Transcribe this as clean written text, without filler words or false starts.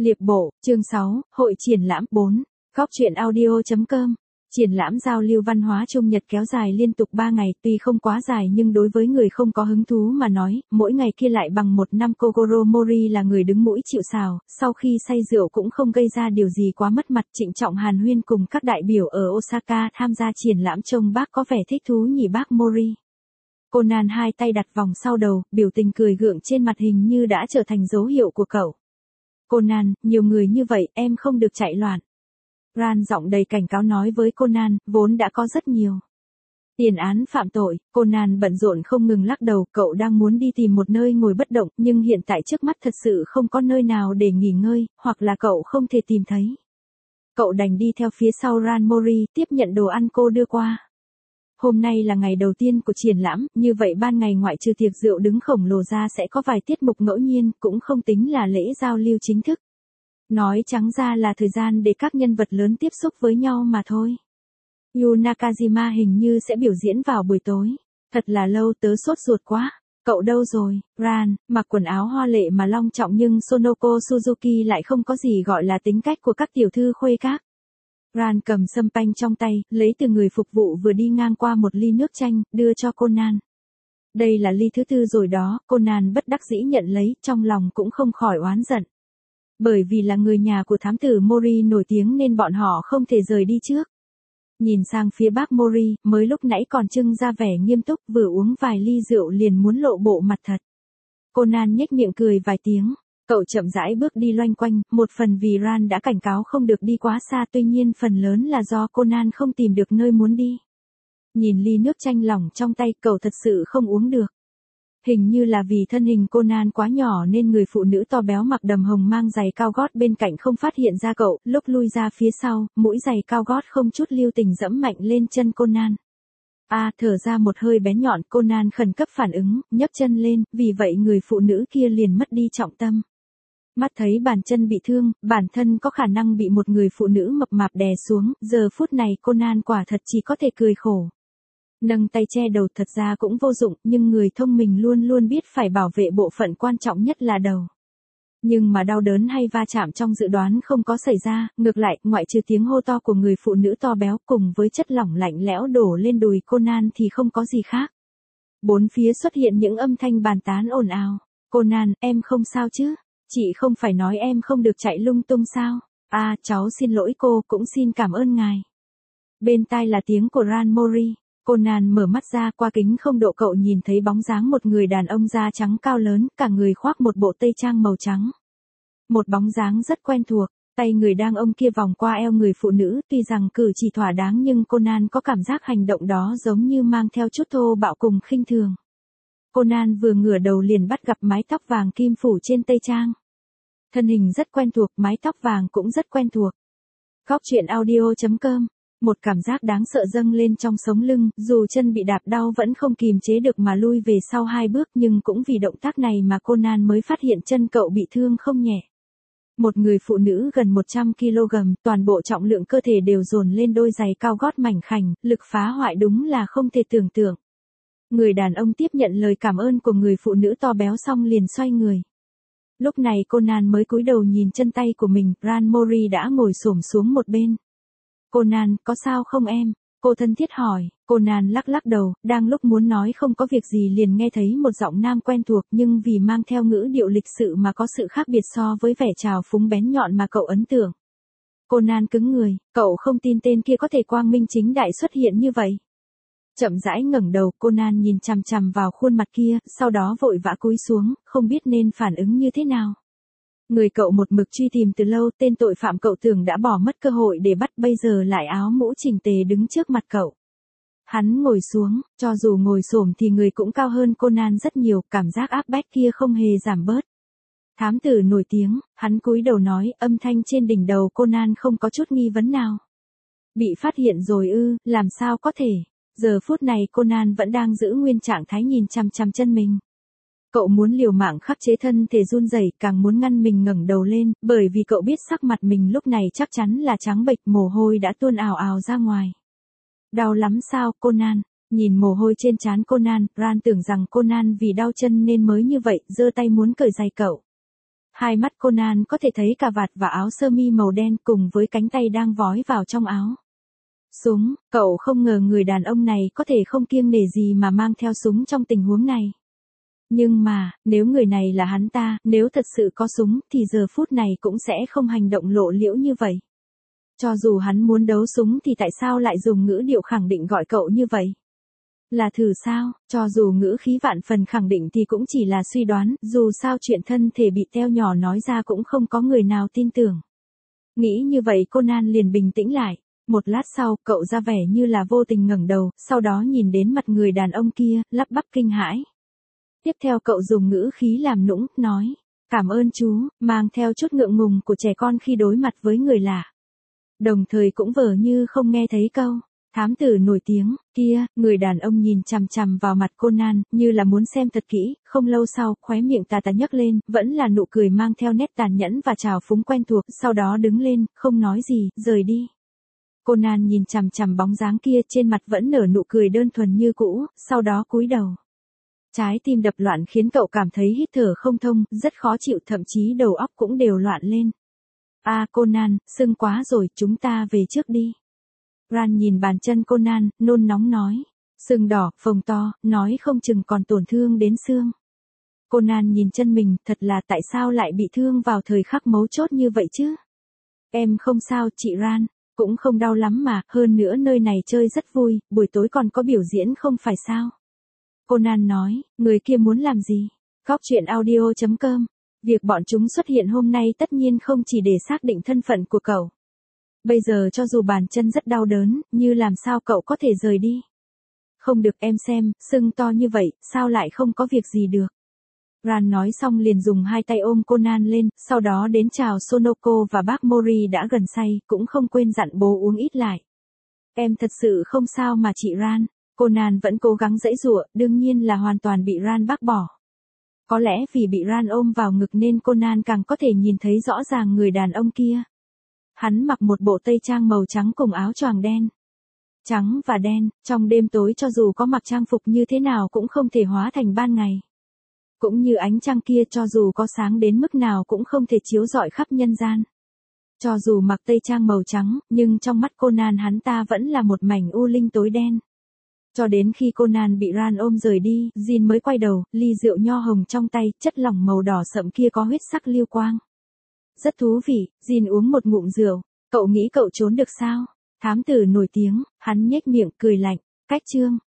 Liệp bộ, chương 6, hội triển lãm 4, góc truyện audio.com. Triển lãm giao lưu văn hóa Trung Nhật kéo dài liên tục 3 ngày, tuy không quá dài nhưng đối với người không có hứng thú mà nói, mỗi ngày kia lại bằng một năm. Kogoro Mori là người đứng mũi chịu sào, sau khi say rượu cũng không gây ra điều gì quá mất mặt, trịnh trọng hàn huyên cùng các đại biểu ở Osaka tham gia triển lãm. Trông bác có vẻ thích thú nhỉ bác Mori. Conan hai tay đặt vòng sau đầu, biểu tình cười gượng trên mặt hình như đã trở thành dấu hiệu của cậu. Conan, nhiều người như vậy, em không được chạy loạn. Ran giọng đầy cảnh cáo nói với Conan, vốn đã có rất nhiều tiền án phạm tội. Conan bận rộn không ngừng lắc đầu, cậu đang muốn đi tìm một nơi ngồi bất động, nhưng hiện tại trước mắt thật sự không có nơi nào để nghỉ ngơi, hoặc là cậu không thể tìm thấy. Cậu đành đi theo phía sau Ran Mori, tiếp nhận đồ ăn cô đưa qua. Hôm nay là ngày đầu tiên của triển lãm, như vậy ban ngày ngoại trừ tiệc rượu đứng khổng lồ ra sẽ có vài tiết mục ngẫu nhiên, cũng không tính là lễ giao lưu chính thức. Nói trắng ra là thời gian để các nhân vật lớn tiếp xúc với nhau mà thôi. Yu Nakajima hình như sẽ biểu diễn vào buổi tối. Thật là lâu, tớ sốt ruột quá. Cậu đâu rồi? Ran, mặc quần áo hoa lệ mà long trọng nhưng Sonoko Suzuki lại không có gì gọi là tính cách của các tiểu thư khuê các. Ran cầm sâm panh trong tay, lấy từ người phục vụ vừa đi ngang qua một ly nước chanh, đưa cho Conan. Đây là ly thứ tư rồi đó. Conan bất đắc dĩ nhận lấy, trong lòng cũng không khỏi oán giận. Bởi vì là người nhà của thám tử Mori nổi tiếng nên bọn họ không thể rời đi trước. Nhìn sang phía bác Mori, mới lúc nãy còn trưng ra vẻ nghiêm túc, vừa uống vài ly rượu liền muốn lộ bộ mặt thật. Conan nhếch miệng cười vài tiếng. Cậu chậm rãi bước đi loanh quanh, một phần vì Ran đã cảnh cáo không được đi quá xa, tuy nhiên phần lớn là do Conan không tìm được nơi muốn đi. Nhìn ly nước chanh lỏng trong tay, cậu thật sự không uống được. Hình như là vì thân hình Conan quá nhỏ nên người phụ nữ to béo mặc đầm hồng mang giày cao gót bên cạnh không phát hiện ra cậu, lúc lui ra phía sau, mũi giày cao gót không chút lưu tình dẫm mạnh lên chân Conan. Thở ra một hơi bén nhọn, Conan khẩn cấp phản ứng, nhấc chân lên, vì vậy người phụ nữ kia liền mất đi trọng tâm. Mắt thấy bàn chân bị thương, bản thân có khả năng bị một người phụ nữ mập mạp đè xuống, giờ phút này Conan quả thật chỉ có thể cười khổ. Nâng tay che đầu thật ra cũng vô dụng, nhưng người thông minh luôn luôn biết phải bảo vệ bộ phận quan trọng nhất là đầu. Nhưng mà đau đớn hay va chạm trong dự đoán không có xảy ra, ngược lại, ngoại trừ tiếng hô to của người phụ nữ to béo cùng với chất lỏng lạnh lẽo đổ lên đùi Conan thì không có gì khác. Bốn phía xuất hiện những âm thanh bàn tán ồn ào. Conan, em không sao chứ? Chị không phải nói em không được chạy lung tung sao? Cháu xin lỗi cô, cũng xin cảm ơn ngài. Bên tai là tiếng của Ran Mori. Conan mở mắt ra, qua kính không độ cậu nhìn thấy bóng dáng một người đàn ông da trắng cao lớn, cả người khoác một bộ tây trang màu trắng. Một bóng dáng rất quen thuộc, tay người đang ôm kia vòng qua eo người phụ nữ, tuy rằng cử chỉ thỏa đáng nhưng Conan có cảm giác hành động đó giống như mang theo chút thô bạo cùng khinh thường. Conan vừa ngửa đầu liền bắt gặp mái tóc vàng kim phủ trên tây trang. Thân hình rất quen thuộc, mái tóc vàng cũng rất quen thuộc. Góc truyện audio.com. Một cảm giác đáng sợ dâng lên trong sống lưng, dù chân bị đạp đau vẫn không kìm chế được mà lui về sau 2 bước, nhưng cũng vì động tác này mà Conan mới phát hiện chân cậu bị thương không nhẹ. Một người phụ nữ gần 100 kg, toàn bộ trọng lượng cơ thể đều dồn lên đôi giày cao gót mảnh khảnh, lực phá hoại đúng là không thể tưởng tượng. Người đàn ông tiếp nhận lời cảm ơn của người phụ nữ to béo xong liền xoay người. Lúc này Conan mới cúi đầu nhìn chân tay của mình, Ran Mori đã ngồi xổm xuống một bên. Conan, có sao không em? Cô thân thiết hỏi. Conan lắc lắc đầu, đang lúc muốn nói không có việc gì liền nghe thấy một giọng nam quen thuộc, nhưng vì mang theo ngữ điệu lịch sự mà có sự khác biệt so với vẻ trào phúng bén nhọn mà cậu ấn tượng. Conan cứng người, cậu không tin tên kia có thể quang minh chính đại xuất hiện như vậy. Chậm rãi ngẩng đầu, Conan nhìn chằm chằm vào khuôn mặt kia, sau đó vội vã cúi xuống, không biết nên phản ứng như thế nào. Người cậu một mực truy tìm từ lâu, tên tội phạm cậu tưởng đã bỏ mất cơ hội để bắt, bây giờ lại áo mũ chỉnh tề đứng trước mặt cậu. Hắn ngồi xuống, cho dù ngồi xổm thì người cũng cao hơn Conan rất nhiều, cảm giác áp bách kia không hề giảm bớt. Thám tử nổi tiếng, hắn cúi đầu nói, âm thanh trên đỉnh đầu Conan không có chút nghi vấn nào. Bị phát hiện rồi ư, làm sao có thể? Giờ phút này Conan vẫn đang giữ nguyên trạng thái nhìn chằm chằm chân mình. Cậu muốn liều mạng khắc chế thân thể run rẩy, càng muốn ngăn mình ngẩng đầu lên, bởi vì cậu biết sắc mặt mình lúc này chắc chắn là trắng bệch, mồ hôi đã tuôn ào ào ra ngoài. Đau lắm sao, Conan? Nhìn mồ hôi trên trán Conan, Ran tưởng rằng Conan vì đau chân nên mới như vậy, giơ tay muốn cởi giày cậu. Hai mắt Conan có thể thấy cà vạt và áo sơ mi màu đen cùng với cánh tay đang vói vào trong áo. Súng, cậu không ngờ người đàn ông này có thể không kiêng nể gì mà mang theo súng trong tình huống này. Nhưng mà, nếu người này là hắn ta, nếu thật sự có súng thì giờ phút này cũng sẽ không hành động lộ liễu như vậy. Cho dù hắn muốn đấu súng thì tại sao lại dùng ngữ điệu khẳng định gọi cậu như vậy? Là thử sao, cho dù ngữ khí vạn phần khẳng định thì cũng chỉ là suy đoán, dù sao chuyện thân thể bị teo nhỏ nói ra cũng không có người nào tin tưởng. Nghĩ như vậy Conan liền bình tĩnh lại. Một lát sau, cậu ra vẻ như là vô tình ngẩng đầu, sau đó nhìn đến mặt người đàn ông kia, lắp bắp kinh hãi. Tiếp theo cậu dùng ngữ khí làm nũng, nói, cảm ơn chú, mang theo chút ngượng ngùng của trẻ con khi đối mặt với người lạ. Đồng thời cũng vờ như không nghe thấy câu, thám tử nổi tiếng, kia, người đàn ông nhìn chằm chằm vào mặt Conan, như là muốn xem thật kỹ, không lâu sau, khóe miệng tà tà nhấc lên, vẫn là nụ cười mang theo nét tàn nhẫn và trào phúng quen thuộc, sau đó đứng lên, không nói gì, rời đi. Conan nhìn chằm chằm bóng dáng kia trên mặt vẫn nở nụ cười đơn thuần như cũ, sau đó cúi đầu. Trái tim đập loạn khiến cậu cảm thấy hít thở không thông, rất khó chịu thậm chí đầu óc cũng đều loạn lên. Conan, sưng quá rồi, chúng ta về trước đi. Ran nhìn bàn chân Conan, nôn nóng nói. Sưng đỏ, phồng to, nói không chừng còn tổn thương đến xương. Conan nhìn chân mình, thật là tại sao lại bị thương vào thời khắc mấu chốt như vậy chứ? Em không sao, chị Ran. Cũng không đau lắm mà, hơn nữa nơi này chơi rất vui, buổi tối còn có biểu diễn không phải sao? Conan nói, người kia muốn làm gì? Góc truyện audio.com. Việc bọn chúng xuất hiện hôm nay tất nhiên không chỉ để xác định thân phận của cậu. Bây giờ cho dù bàn chân rất đau đớn, như làm sao cậu có thể rời đi? Không được em xem, sưng to như vậy, sao lại không có việc gì được? Ran nói xong liền dùng hai tay ôm Conan lên, sau đó đến chào Sonoko và bác Mori đã gần say, cũng không quên dặn bố uống ít lại. Em thật sự không sao mà chị Ran. Conan vẫn cố gắng giãy giụa, đương nhiên là hoàn toàn bị Ran bác bỏ. Có lẽ vì bị Ran ôm vào ngực nên Conan càng có thể nhìn thấy rõ ràng người đàn ông kia. Hắn mặc một bộ tây trang màu trắng cùng áo choàng đen. Trắng và đen, trong đêm tối cho dù có mặc trang phục như thế nào cũng không thể hóa thành ban ngày. Cũng như ánh trăng kia cho dù có sáng đến mức nào cũng không thể chiếu rọi khắp nhân gian. Cho dù mặc tây trang màu trắng, nhưng trong mắt Conan hắn ta vẫn là một mảnh u linh tối đen. Cho đến khi Conan bị Ran ôm rời đi, Jin mới quay đầu, ly rượu nho hồng trong tay, chất lỏng màu đỏ sậm kia có huyết sắc lưu quang. Rất thú vị, Jin uống một ngụm rượu, cậu nghĩ cậu trốn được sao? Thám tử nổi tiếng, hắn nhếch miệng cười lạnh, cách chương.